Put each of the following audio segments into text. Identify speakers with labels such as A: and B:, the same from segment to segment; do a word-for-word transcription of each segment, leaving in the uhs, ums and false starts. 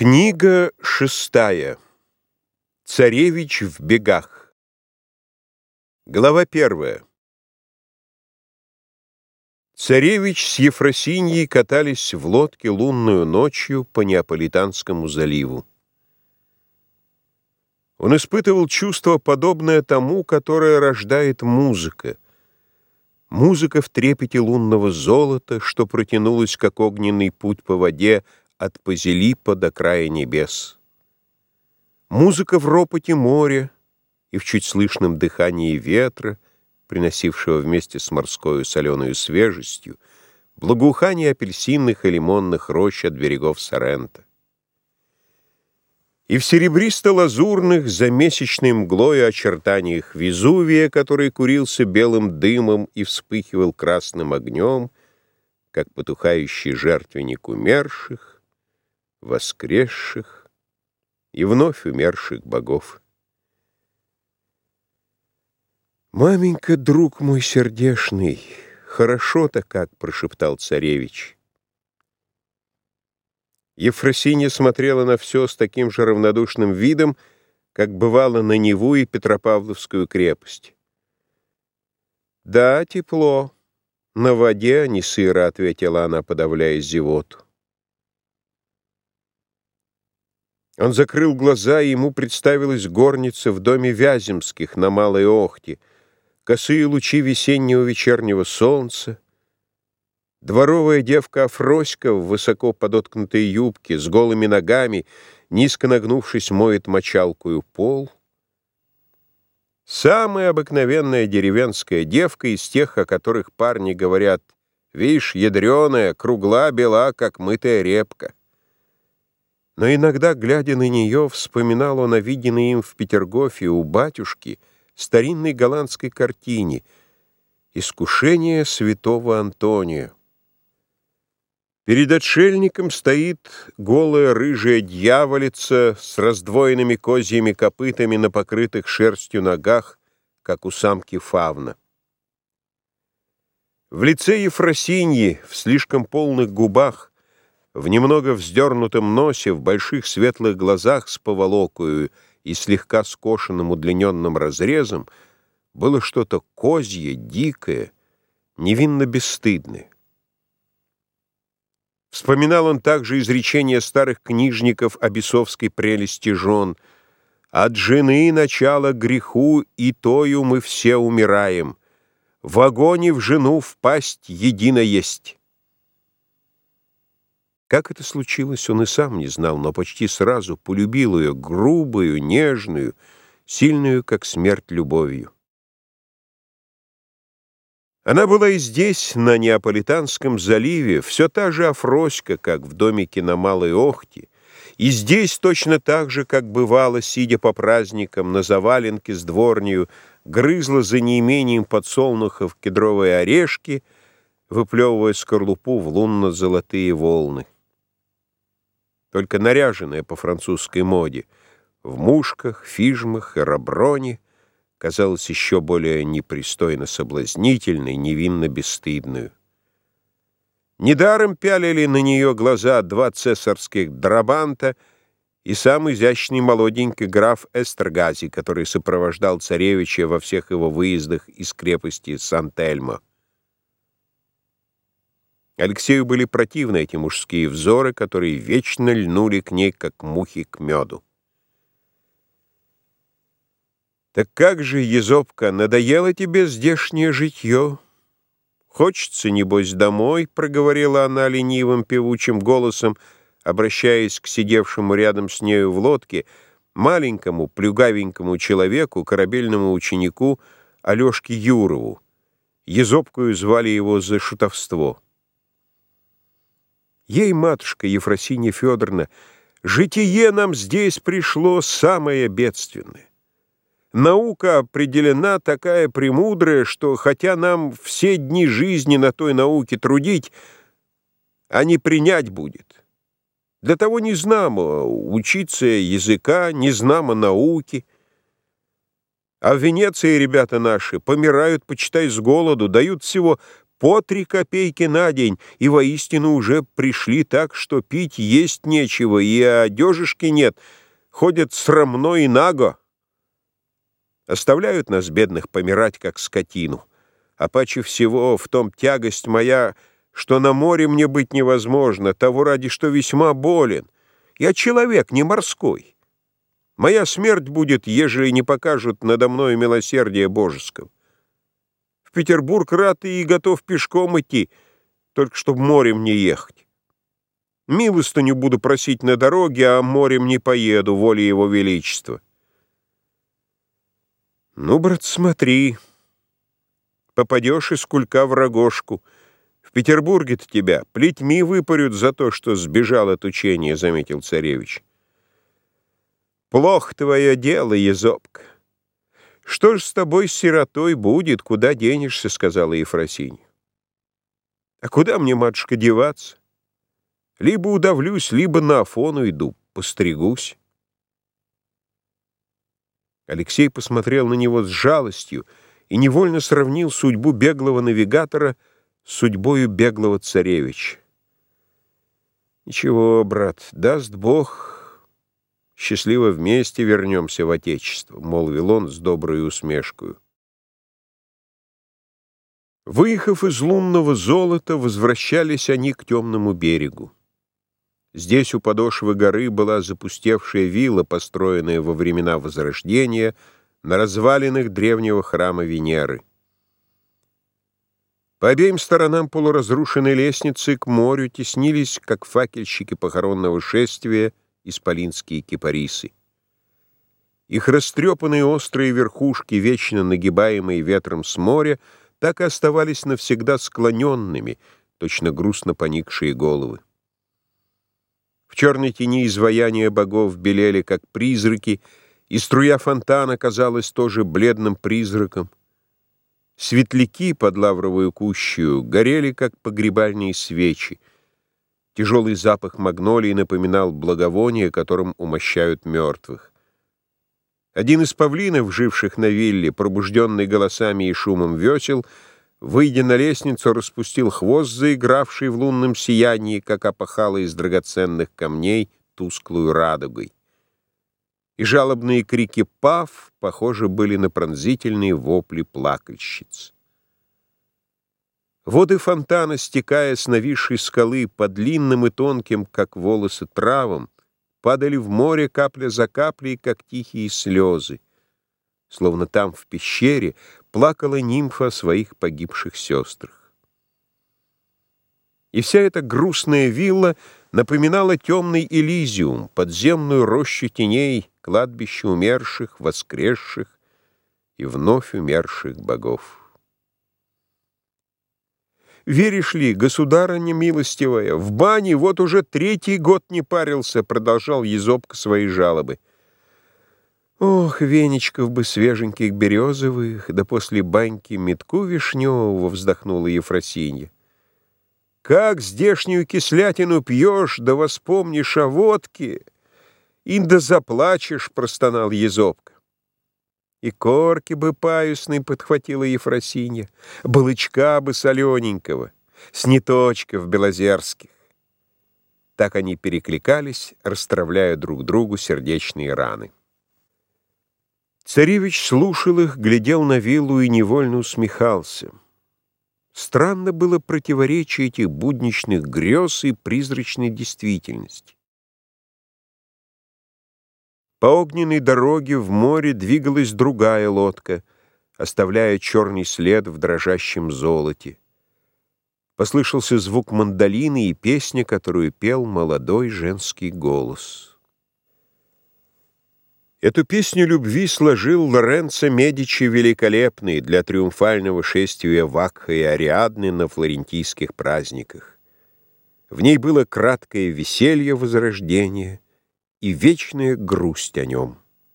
A: Книга шестая. Царевич в бегах. Глава первая. Царевич с Ефросиньей катались в лодке лунную ночью по Неаполитанскому заливу. Он испытывал чувство, подобное тому, которое рождает музыка. Музыка в трепете лунного золота, что протянулась, как огненный путь по воде, от Пазилиппа до края небес. Музыка в ропоте моря и в чуть слышном дыхании ветра, приносившего вместе с морскою соленою свежестью благоухание апельсинных и лимонных рощ от берегов Соренто. И в серебристо-лазурных, за месячной мглой очертаниях Везувия, который курился белым дымом и вспыхивал красным огнем, как потухающий жертвенник умерших, воскресших и вновь умерших богов. «Маменька, друг мой сердешный, хорошо-то как!» — прошептал царевич. Ефросинья смотрела на все с таким же равнодушным видом, как бывало на Неву и Петропавловскую крепость. «Да, тепло. На воде, а не сыро», — ответила она, подавляя зевоту. Он закрыл глаза, и ему представилась горница в доме Вяземских на Малой Охте, косые лучи весеннего вечернего солнца, дворовая девка Афроська в высоко подоткнутой юбке, с голыми ногами, низко нагнувшись, моет мочалкою пол. Самая обыкновенная деревенская девка из тех, о которых парни говорят: «Вишь, ядреная, кругла, бела, как мытая репка». Но иногда, глядя на нее, вспоминал он о виденной им в Петергофе у батюшки старинной голландской картине «Искушение святого Антония». Перед отшельником стоит голая рыжая дьяволица с раздвоенными козьими копытами на покрытых шерстью ногах, как у самки фавна. В лице Ефросиньи, в слишком полных губах, в немного вздернутом носе, в больших светлых глазах с поволокою и слегка скошенным удлиненным разрезом было что-то козье, дикое, невинно бесстыдное. Вспоминал он также изречения старых книжников о бесовской прелести жен: «От жены начало греху, и тою мы все умираем. В огоне в жену впасть едино есть». Как это случилось, он и сам не знал, но почти сразу полюбил ее грубую, нежную, сильную, как смерть, любовью. Она была и здесь, на Неаполитанском заливе, все та же Афроська, как в домике на Малой Охте, и здесь точно так же, как бывало, сидя по праздникам на заваленке с дворнею, грызла за неимением подсолнухов кедровые орешки, выплевывая скорлупу в лунно-золотые волны. Только наряженная по французской моде, в мушках, фижмах и раброне, казалась еще более непристойно соблазнительной, невинно бесстыдную. Недаром пялили на нее глаза два цесарских драбанта и сам изящный молоденький граф Эстергази, который сопровождал царевича во всех его выездах из крепости Сан-Тельмо. Алексею были противны эти мужские взоры, которые вечно льнули к ней, как мухи к меду. «Так как же, Езопка, надоело тебе здешнее житье? Хочется, небось, домой?» — проговорила она ленивым певучим голосом, обращаясь к сидевшему рядом с нею в лодке маленькому плюгавенькому человеку, корабельному ученику Алешке Юрову. Езопкою звали его за шутовство. «Ей, матушка Ефросинья Федоровна, житие нам здесь пришло самое бедственное. Наука определена такая премудрая, что хотя нам все дни жизни на той науке трудить, а не принять будет. Для того не знамо учиться языка, не знамо науки. А в Венеции ребята наши помирают, почитай, с голоду, дают всего по три копейки на день, и воистину уже пришли так, что пить есть нечего, и одежишки нет, ходят срамно и наго. Оставляют нас, бедных, помирать, как скотину. А паче всего в том тягость моя, что на море мне быть невозможно, того ради, что весьма болен. Я человек, не морской. Моя смерть будет, ежели не покажут надо мною милосердие божеского. В Петербург рад и готов пешком идти, только чтоб морем не ехать. Милостыню буду просить на дороге, а морем не поеду, воле его величества. Ну, брат, смотри, попадешь из кулька в рогожку. В Петербурге-то тебя плетьми выпарют за то, что сбежал от учения, — заметил царевич. Плохо твое дело, Езопка. Что ж с тобой, с сиротой, будет, куда денешься, — сказала Ефросинья. А куда мне, матушка, деваться? Либо удавлюсь, либо на Афону иду, постригусь. Алексей посмотрел на него с жалостью и невольно сравнил судьбу беглого навигатора с судьбою беглого царевича. «Ничего, брат, даст Бог, счастливо вместе вернемся в Отечество», — молвил он с доброй усмешкою. Выехав из лунного золота, возвращались они к темному берегу. Здесь у подошвы горы была запустевшая вилла, построенная во времена Возрождения на развалинах древнего храма Венеры. По обеим сторонам полуразрушенной лестницы к морю теснились, как факельщики похоронного шествия, исполинские кипарисы. Их растрепанные острые верхушки, вечно нагибаемые ветром с моря, так и оставались навсегда склоненными, точно грустно поникшие головы. В черной тени изваяния богов белели, как призраки, и струя фонтана казалась тоже бледным призраком. Светляки под лавровую кущью горели, как погребальные свечи. Тяжелый запах магнолий напоминал благовоние, которым умощают мертвых. Один из павлинов, живших на вилле, пробужденный голосами и шумом весел, выйдя на лестницу, распустил хвост, заигравший в лунном сиянии, как опахало из драгоценных камней, тусклую радугой. И жалобные крики пав похожи были на пронзительные вопли плакальщиц. Воды фонтана, стекая с нависшей скалы по длинным и тонким, как волосы, травам, падали в море капля за каплей, как тихие слезы, словно там, в пещере, плакала нимфа о своих погибших сестрах. И вся эта грустная вилла напоминала темный Элизиум, подземную рощу теней, кладбище умерших, воскресших и вновь умерших богов. «Веришь ли, государыня милостивая, в бане вот уже третий год не парился», — продолжал Езопка свои жалобы. «Ох, веничков бы свеженьких березовых, да после баньки метку вишневого», — вздохнула Ефросинья. «Как здешнюю кислятину пьешь, да воспомнишь о водке, инда заплачешь», — простонал Езопка. «И корки бы паюсной», — подхватила Ефросинья, «балычка бы солененького, сниточков белозерских». Так они перекликались, расстравляя друг другу сердечные раны. Царевич слушал их, глядел на виллу и невольно усмехался. Странно было противоречие этих будничных грез и призрачной действительности. По огненной дороге в море двигалась другая лодка, оставляя черный след в дрожащем золоте. Послышался звук мандолины и песня, которую пел молодой женский голос. Эту песню любви сложил Лоренцо Медичи Великолепный для триумфального шествия Вакха и Ариадны на флорентийских праздниках. В ней было краткое веселье Возрождения и вечная грусть о нем.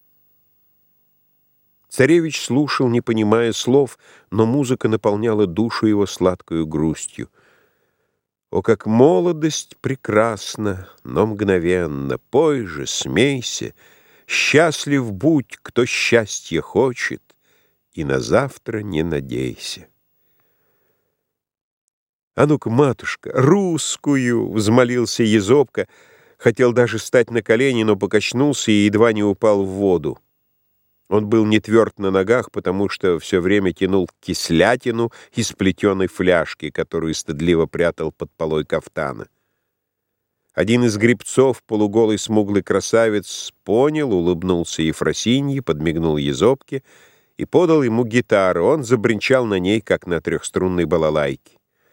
A: Царевич слушал, не понимая слов, но музыка наполняла душу его сладкою грустью. О, как молодость прекрасна, но мгновенно! Пой же, смейся, счастлив будь, кто счастье хочет, и на завтра не надейся. «А ну-ка, матушка, русскую!» — взмолился Езопка. Хотел даже стать на колени, но покачнулся и едва не упал в воду. Он был не тверд на ногах, потому что все время тянул кислятину из плетеной фляжки, которую стыдливо прятал под полой кафтана. Один из гребцов, полуголый смуглый красавец, понял, улыбнулся Ефросинье, подмигнул Езопке и подал ему гитару. Он забринчал на ней, как на трехструнной балалайке.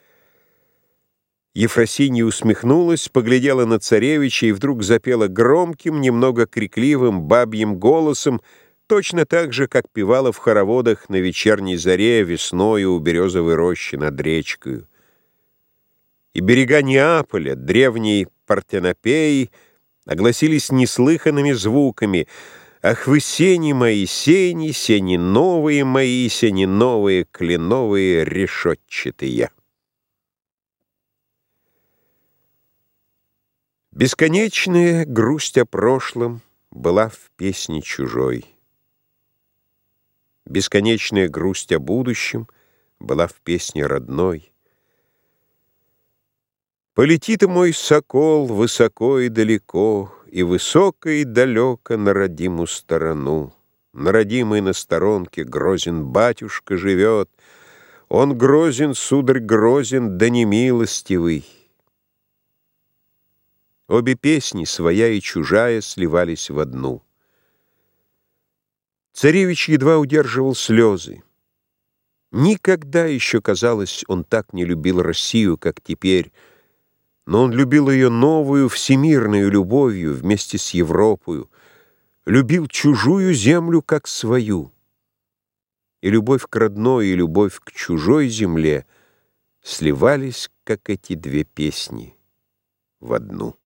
A: Ефросинья усмехнулась, поглядела на царевича и вдруг запела громким, немного крикливым бабьим голосом, точно так же, как певала в хороводах на вечерней заре весною у березовой рощи над речкою. И берега Неаполя, древней Партенопеи, огласились неслыханными звуками. «Ах вы, сени мои, сени, сени новые мои, сени новые, кленовые, решетчатые!» Бесконечная грусть о прошлом была в песне чужой. Бесконечная грусть о будущем была в песне родной. Полетит мой сокол высоко и далеко, и высоко и далеко на родимую сторону. На родимой на сторонке грозен батюшка живет. Он грозен, сударь, грозен, да немилостивый. Обе песни, своя и чужая, сливались в одну. Царевич едва удерживал слезы. Никогда еще, казалось, он так не любил Россию, как теперь, но он любил ее новую, всемирную любовью вместе с Европою, любил чужую землю, как свою. И любовь к родной, и любовь к чужой земле сливались, как эти две песни, в одну.